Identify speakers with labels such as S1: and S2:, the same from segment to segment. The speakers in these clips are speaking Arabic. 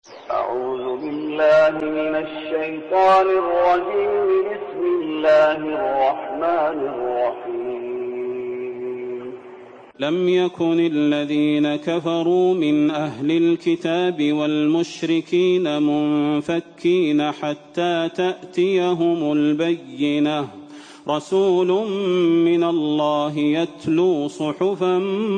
S1: أعوذ بالله من الشيطان الرجيم. بسم الله الرحمن الرحيم.
S2: لم يكن الذين كفروا من أهل الكتاب والمشركين منفكين حتى تأتيهم البينة، رسول من الله يتلو صحفا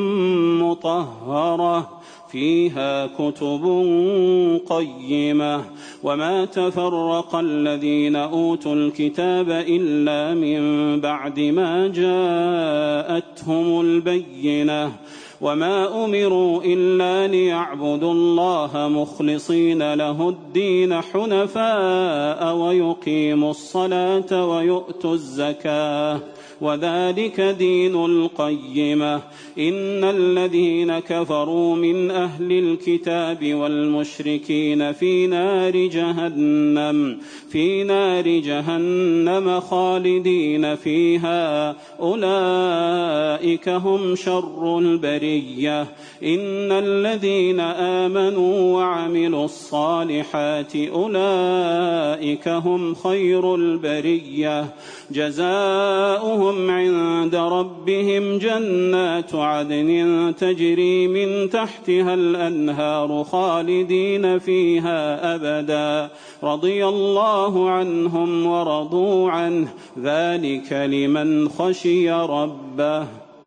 S2: مطهرة فيها كتب قيمة. وما تفرق الذين أوتوا الكتاب إلا من بعد ما جاءتهم البينة، وما أمروا إلا ليعبدوا الله مخلصين له الدين حنفاء ويقيموا الصلاة ويؤتوا الزكاة وذلك دين القيمة. إن الذين كفروا من أهل الكتاب والمشركين في نار جهنم خالدين فيها، أولئك هم شر البرية. إن الذين آمنوا وعملوا الصالحات أولئك هم خير البرية، جزاؤهم عند ربهم جنات عدن تجري من تحتها الأنهار خالدين فيها أبدا، رضي الله عنهم ورضوا عنه، ذلك لمن خشي ربه.